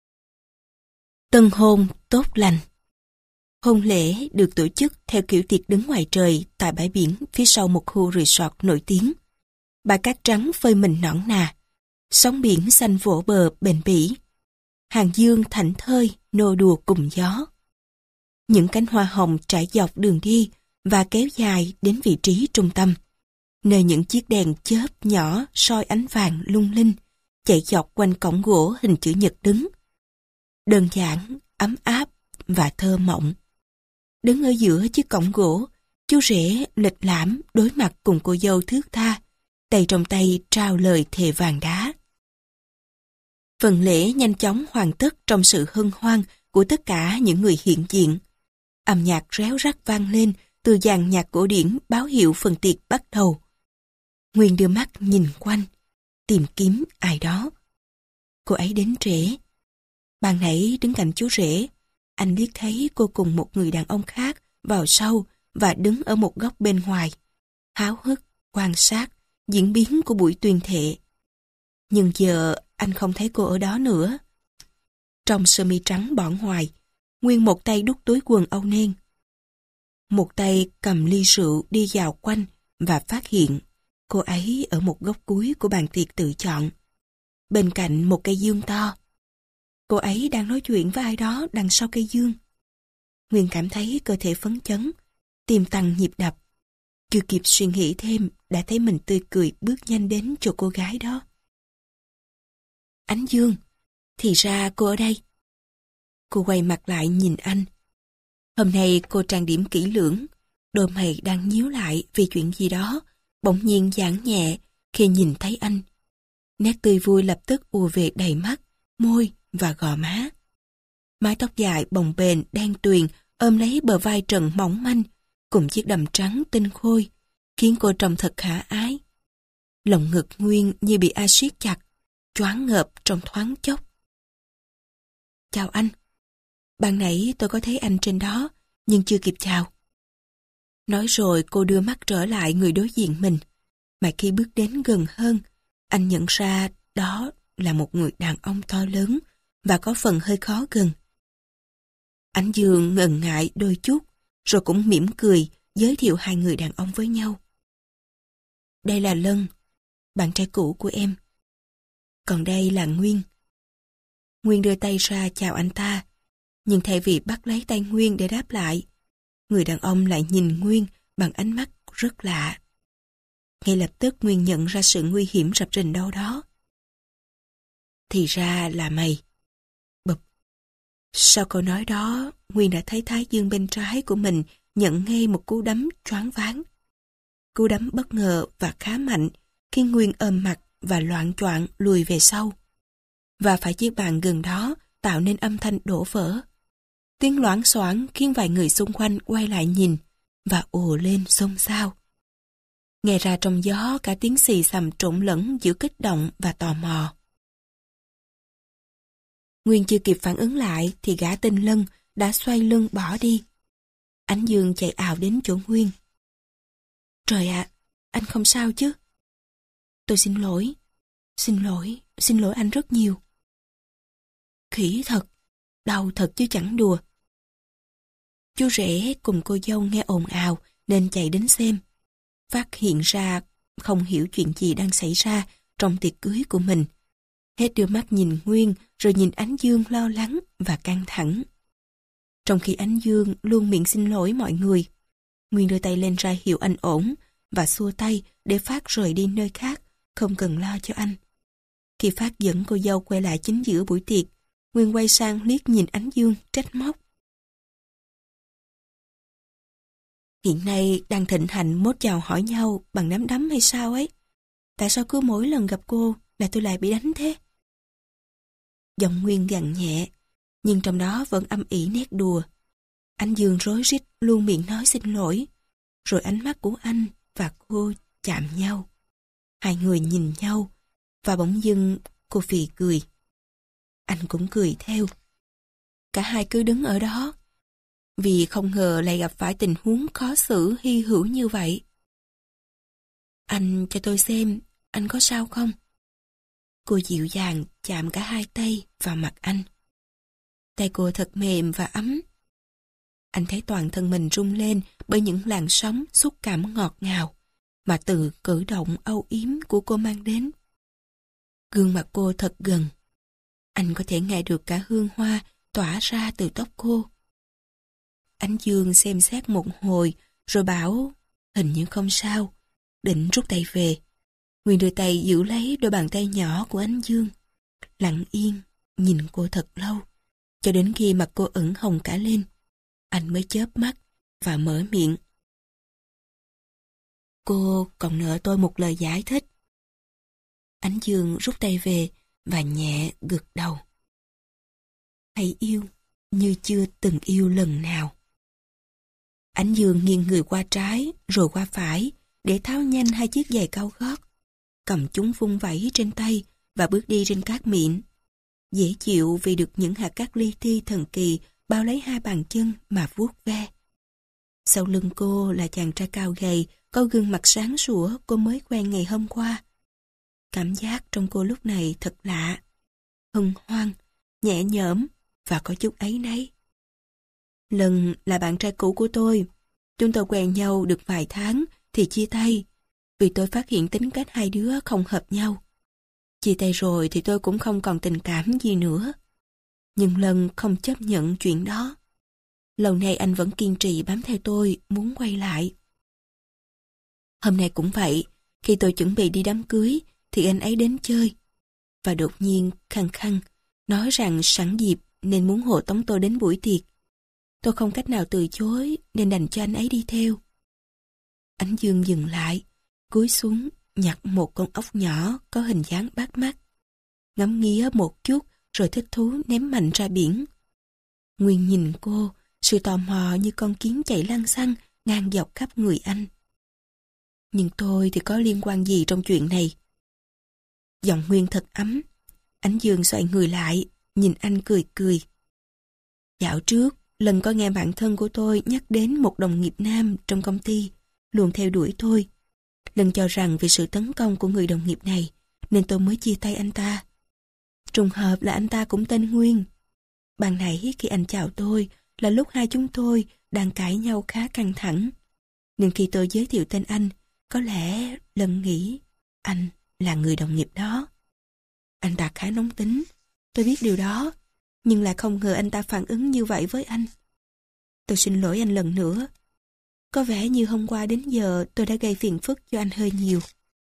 Tân hôn tốt lành. Hôn lễ được tổ chức theo kiểu tiệc đứng ngoài trời tại bãi biển phía sau một khu resort nổi tiếng. Bãi cát trắng phơi mình nõn nà, sóng biển xanh vỗ bờ bền bỉ. Hàng dương thảnh thơi nô đùa cùng gió. Những cánh hoa hồng trải dọc đường đi và kéo dài đến vị trí trung tâm, nơi những chiếc đèn chớp nhỏ soi ánh vàng lung linh chạy dọc quanh cổng gỗ hình chữ nhật đứng. Đơn giản, ấm áp và thơ mộng. Đứng ở giữa chiếc cổng gỗ, chú rể lịch lãm đối mặt cùng cô dâu thướt tha, tay trong tay trao lời thề vàng đá. Phần lễ nhanh chóng hoàn tất trong sự hân hoan của tất cả những người hiện diện. Âm nhạc réo rắt vang lên từ dàn nhạc cổ điển báo hiệu phần tiệc bắt đầu. Nguyên đưa mắt nhìn quanh, tìm kiếm ai đó. Cô ấy đến trễ. Ban nãy đứng cạnh chú rể, anh liếc thấy cô cùng một người đàn ông khác vào sau và đứng ở một góc bên ngoài, háo hức quan sát diễn biến của buổi tuyên thệ. Nhưng giờ anh không thấy cô ở đó nữa. Trong sơ mi trắng bỏ ngoài, Nguyên một tay đút túi quần âu nen, một tay cầm ly rượu đi dạo quanh và phát hiện cô ấy ở một góc cuối của bàn tiệc tự chọn, bên cạnh một cây dương to. Cô ấy đang nói chuyện với ai đó đằng sau cây dương. Nguyên cảm thấy cơ thể phấn chấn, tim tăng nhịp đập. Chưa kịp suy nghĩ thêm, đã thấy mình tươi cười bước nhanh đến chỗ cô gái đó. Ánh Dương, thì ra cô ở đây. Cô quay mặt lại nhìn anh. Hôm nay cô trang điểm kỹ lưỡng, đôi mày đang nhíu lại vì chuyện gì đó, bỗng nhiên giãn nhẹ khi nhìn thấy anh. Nét tươi vui lập tức ùa về đầy mắt, môi và gò má. Mái tóc dài bồng bềnh đen tuyền ôm lấy bờ vai trần mỏng manh cùng chiếc đầm trắng tinh khôi, khiến cô trông thật khả ái. Lồng ngực Nguyên như bị ai siết chặt, choáng ngợp trong thoáng chốc. Chào anh. Ban nãy tôi có thấy anh trên đó, nhưng chưa kịp chào. Nói rồi cô đưa mắt trở lại người đối diện mình, mà khi bước đến gần hơn, anh nhận ra đó là một người đàn ông to lớn và có phần hơi khó gần. Ánh Dương ngần ngại đôi chút, rồi cũng mỉm cười giới thiệu hai người đàn ông với nhau. Đây là Lân, bạn trai cũ của em. Còn đây là Nguyên. Nguyên đưa tay ra chào anh ta, nhưng thay vì bắt lấy tay Nguyên để đáp lại, người đàn ông lại nhìn Nguyên bằng ánh mắt rất lạ. Ngay lập tức Nguyên nhận ra sự nguy hiểm rập rình đâu đó. Thì ra là mày. Bụp. Sau câu nói đó, Nguyên đã thấy thái dương bên trái của mình nhận ngay một cú đấm choáng váng. Cú đấm bất ngờ và khá mạnh khiến Nguyên ôm mặt và loạng choạng lùi về sau. Và phải chiếc bàn gần đó tạo nên âm thanh đổ vỡ. Tiếng loảng xoảng khiến vài người xung quanh quay lại nhìn và ồ lên xôn xao. Nghe ra trong gió cả tiếng xì xầm trộn lẫn giữa kích động và tò mò. Nguyên chưa kịp phản ứng lại thì gã tên Lân đã xoay lưng bỏ đi. Ánh Dương chạy ào đến chỗ Nguyên. Trời ạ, anh không sao chứ? Tôi xin lỗi. Xin lỗi, xin lỗi anh rất nhiều. Khỉ thật, đau thật chứ chẳng đùa. Chú rể cùng cô dâu nghe ồn ào nên chạy đến xem. Phát hiện ra không hiểu chuyện gì đang xảy ra trong tiệc cưới của mình. Hết đưa mắt nhìn Nguyên rồi nhìn Ánh Dương lo lắng và căng thẳng. Trong khi Ánh Dương luôn miệng xin lỗi mọi người, Nguyên đưa tay lên ra hiệu anh ổn và xua tay để Phát rời đi nơi khác, không cần lo cho anh. Khi Phát dẫn cô dâu quay lại chính giữa buổi tiệc, Nguyên quay sang liếc nhìn Ánh Dương trách móc. Hiện nay đang thịnh hành mốt chào hỏi nhau bằng nắm đấm hay sao ấy? Tại sao cứ mỗi lần gặp cô là tôi lại bị đánh thế? Giọng Nguyên gằn nhẹ, nhưng trong đó vẫn âm ỉ nét đùa. Anh Dương rối rít luôn miệng nói xin lỗi, rồi ánh mắt của anh và cô chạm nhau. Hai người nhìn nhau, và bỗng dưng cô phì cười. Anh cũng cười theo. Cả hai cứ đứng ở đó, vì không ngờ lại gặp phải tình huống khó xử hy hữu như vậy. Anh cho tôi xem, anh có sao không? Cô dịu dàng chạm cả hai tay vào mặt anh. Tay cô thật mềm và ấm. Anh thấy toàn thân mình rung lên bởi những làn sóng xúc cảm ngọt ngào mà từ cử động âu yếm của cô mang đến. Gương mặt cô thật gần. Anh có thể nghe được cả hương hoa tỏa ra từ tóc cô. Ánh Dương xem xét một hồi rồi bảo hình như không sao, định rút tay về. Nguyên đưa tay giữ lấy đôi bàn tay nhỏ của Ánh Dương, lặng yên nhìn cô thật lâu, cho đến khi mặt cô ửng hồng cả lên. Anh mới chớp mắt và mở miệng. Cô còn nợ tôi một lời giải thích. Ánh Dương rút tay về và nhẹ gật đầu. Hãy yêu như chưa từng yêu lần nào. Ánh Dương nghiêng người qua trái rồi qua phải để tháo nhanh hai chiếc giày cao gót, cầm chúng vung vẩy trên tay và bước đi trên cát mịn. Dễ chịu vì được những hạt cát li ti thần kỳ bao lấy hai bàn chân mà vuốt ve. Sau lưng cô là chàng trai cao gầy, có gương mặt sáng sủa cô mới quen ngày hôm qua. Cảm giác trong cô lúc này thật lạ, hân hoan, nhẹ nhõm và có chút áy náy. Lần là bạn trai cũ của tôi. Chúng tôi quen nhau được vài tháng thì chia tay, vì tôi phát hiện tính cách hai đứa không hợp nhau. Chia tay rồi thì tôi cũng không còn tình cảm gì nữa. Nhưng Lân không chấp nhận chuyện đó. Lâu nay anh vẫn kiên trì bám theo tôi, muốn quay lại. Hôm nay cũng vậy, khi tôi chuẩn bị đi đám cưới thì anh ấy đến chơi. Và đột nhiên khăng khăng nói rằng sẵn dịp nên muốn hộ tống tôi đến buổi tiệc. Tôi không cách nào từ chối nên đành cho anh ấy đi theo. Ánh Dương dừng lại, cúi xuống nhặt một con ốc nhỏ có hình dáng bắt mắt. Ngắm nghía một chút rồi thích thú ném mạnh ra biển. Nguyên nhìn cô, sự tò mò như con kiến chạy lăng xăng ngang dọc khắp người anh. Nhưng tôi thì có liên quan gì trong chuyện này? Giọng Nguyên thật ấm. Ánh Dương xoay người lại, nhìn anh cười cười. Dạo trước, lần có nghe bạn thân của tôi nhắc đến một đồng nghiệp nam trong công ty, luôn theo đuổi tôi. Lần cho rằng vì sự tấn công của người đồng nghiệp này, nên tôi mới chia tay anh ta. Trùng hợp là anh ta cũng tên Nguyên. Ban nãy khi anh chào tôi là lúc hai chúng tôi đang cãi nhau khá căng thẳng. Nên khi tôi giới thiệu tên anh, có lẽ Lần nghĩ anh là người đồng nghiệp đó. Anh ta khá nóng tính, tôi biết điều đó, nhưng lại không ngờ anh ta phản ứng như vậy với anh. Tôi xin lỗi anh lần nữa. Có vẻ như hôm qua đến giờ tôi đã gây phiền phức cho anh hơi nhiều.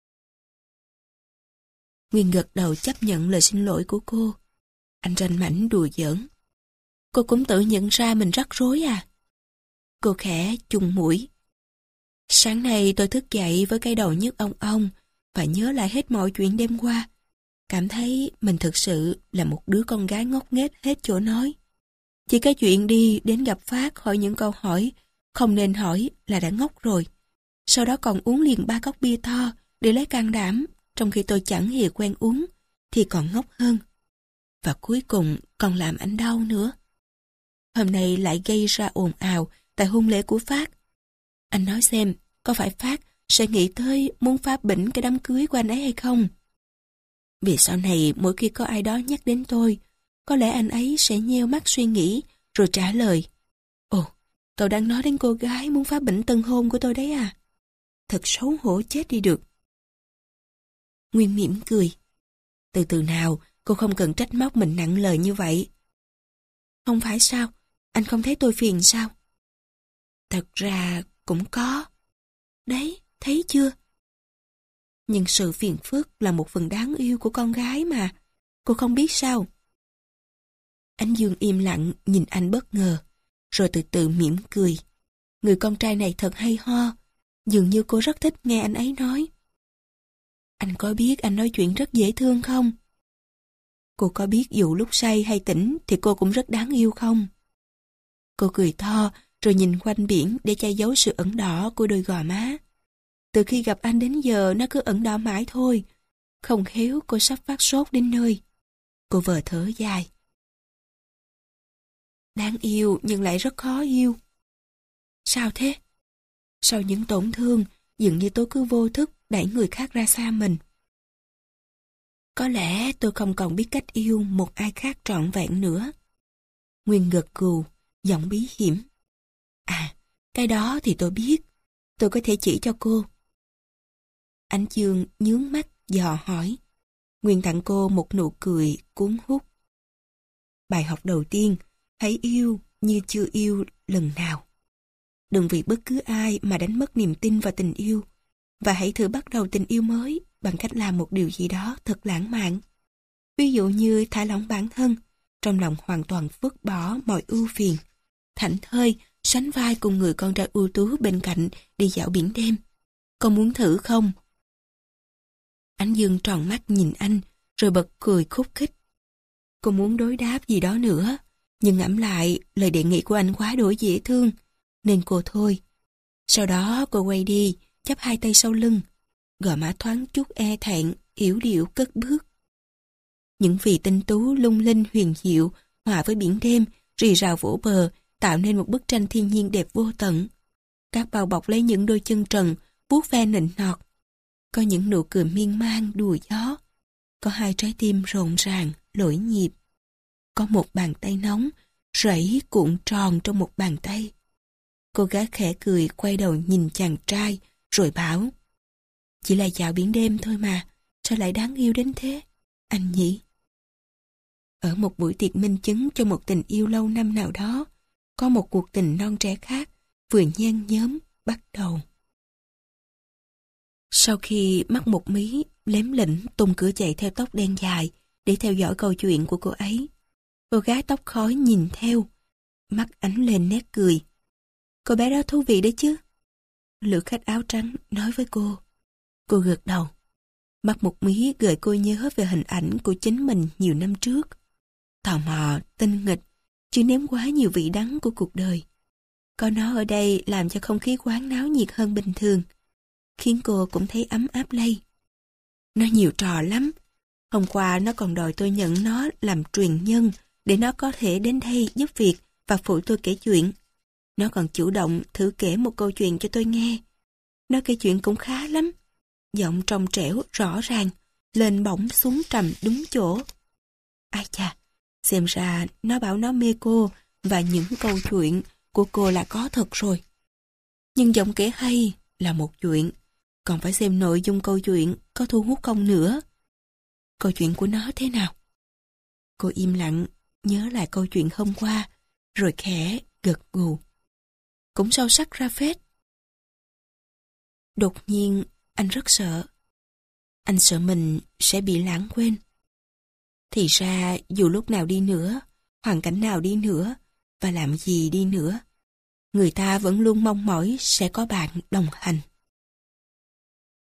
Nguyên gật đầu chấp nhận lời xin lỗi của cô. Anh ranh mãnh đùa giỡn. Cô cũng tự nhận ra mình rắc rối à? Cô khẽ chùng mũi. Sáng nay tôi thức dậy với cái đầu nhức ong ong và nhớ lại hết mọi chuyện đêm qua. Cảm thấy mình thực sự là một đứa con gái ngốc nghếch hết chỗ nói. Chỉ cái chuyện đi đến gặp Phát hỏi những câu hỏi không nên hỏi là đã ngốc rồi. Sau đó còn uống liền ba cốc bia to để lấy can đảm, trong khi tôi chẳng hề quen uống, thì còn ngốc hơn. Và cuối cùng còn làm anh đau nữa. Hôm nay lại gây ra ồn ào tại hôn lễ của Phát. Anh nói xem, có phải Phát sẽ nghĩ tới muốn phá bỉnh cái đám cưới của anh ấy hay không? Vì sau này mỗi khi có ai đó nhắc đến tôi, có lẽ anh ấy sẽ nheo mắt suy nghĩ rồi trả lời: Ồ, tôi đang nói đến cô gái muốn phá bệnh tân hôn của tôi đấy à? Thật xấu hổ chết đi được. Nguyên mỉm cười. Từ từ nào, cô không cần trách móc mình nặng lời như vậy. Không phải sao? Anh không thấy tôi phiền sao? Thật ra cũng có. Đấy, thấy chưa? Nhưng sự phiền phức là một phần đáng yêu của con gái mà. Cô không biết sao? Ánh Dương im lặng nhìn anh bất ngờ, rồi từ từ mỉm cười. Người con trai này thật hay ho. Dường như cô rất thích nghe anh ấy nói. Anh có biết anh nói chuyện rất dễ thương không? Cô có biết dù lúc say hay tỉnh thì cô cũng rất đáng yêu không? Cô cười to rồi nhìn quanh biển để che giấu sự ẩn đỏ của đôi gò má. Từ khi gặp anh đến giờ nó cứ ẩn đỏ mãi thôi. Không khéo cô sắp phát sốt đến nơi. Cô vờ thở dài. Đáng yêu nhưng lại rất khó yêu. Sao thế? Sau những tổn thương, dường như tôi cứ vô thức đẩy người khác ra xa mình. Có lẽ tôi không còn biết cách yêu một ai khác trọn vẹn nữa. Nguyên gật gù, giọng bí hiểm. À, cái đó thì tôi biết. Tôi có thể chỉ cho cô. Ánh Dương nhướng mắt dò hỏi. Nguyên tặng cô một nụ cười cuốn hút. Bài học đầu tiên, hãy yêu như chưa yêu lần nào. Đừng vì bất cứ ai mà đánh mất niềm tin vào tình yêu. Và hãy thử bắt đầu tình yêu mới bằng cách làm một điều gì đó thật lãng mạn. Ví dụ như thả lỏng bản thân, trong lòng hoàn toàn vứt bỏ mọi ưu phiền. Thảnh thơi, sánh vai cùng người con trai ưu tú bên cạnh đi dạo biển đêm. Con muốn thử không? Ánh Dương tròn mắt nhìn anh, rồi bật cười khúc khích. Cô muốn đối đáp gì đó nữa, nhưng ngẫm lại lời đề nghị của anh quá đỗi dễ thương, nên cô thôi. Sau đó cô quay đi, chắp hai tay sau lưng, gò má thoáng chút e thẹn, yểu điệu cất bước. Những vì tinh tú lung linh huyền diệu hòa với biển đêm rì rào vỗ bờ tạo nên một bức tranh thiên nhiên đẹp vô tận. Các bao bọc lấy những đôi chân trần vuốt ve nịnh nọt. Có những nụ cười miên man đùa gió. Có hai trái tim rộn ràng lỗi nhịp. Có một bàn tay nóng rẫy cuộn tròn trong một bàn tay. Cô gái khẽ cười quay đầu nhìn chàng trai rồi bảo: Chỉ là dạo biển đêm thôi mà, sao lại đáng yêu đến thế, anh nhỉ? Ở một buổi tiệc minh chứng cho một tình yêu lâu năm nào đó, có một cuộc tình non trẻ khác vừa nhen nhóm bắt đầu. Sau khi mắc một mí, lém lỉnh tung cửa chạy theo tóc đen dài để theo dõi câu chuyện của cô ấy. Cô gái tóc khói nhìn theo, mắt ánh lên nét cười. Cô bé đó thú vị đấy chứ? Lữ khách áo trắng nói với cô. Cô gật đầu. Mắt một mí gợi cô nhớ về hình ảnh của chính mình nhiều năm trước. Tò mò, tinh nghịch, chưa nếm quá nhiều vị đắng của cuộc đời. Có nó ở đây làm cho không khí quán náo nhiệt hơn bình thường, khiến cô cũng thấy ấm áp lây. Nó nhiều trò lắm. Hôm qua nó còn đòi tôi nhận nó làm truyền nhân để nó có thể đến đây giúp việc và phụ tôi kể chuyện. Nó còn chủ động thử kể một câu chuyện cho tôi nghe. Nó kể chuyện cũng khá lắm. Giọng trong trẻo rõ ràng, lên bổng xuống trầm đúng chỗ. Ai chà, xem ra nó bảo nó mê cô và những câu chuyện của cô là có thật rồi. Nhưng giọng kể hay là một chuyện, còn phải xem nội dung câu chuyện có thu hút không nữa. Câu chuyện của nó thế nào? Cô im lặng, nhớ lại câu chuyện hôm qua, rồi khẽ gật gù. Cũng sâu sắc ra phết. Đột nhiên, anh rất sợ. Anh sợ mình sẽ bị lãng quên. Thì ra, dù lúc nào đi nữa, hoàn cảnh nào đi nữa, và làm gì đi nữa, người ta vẫn luôn mong mỏi sẽ có bạn đồng hành.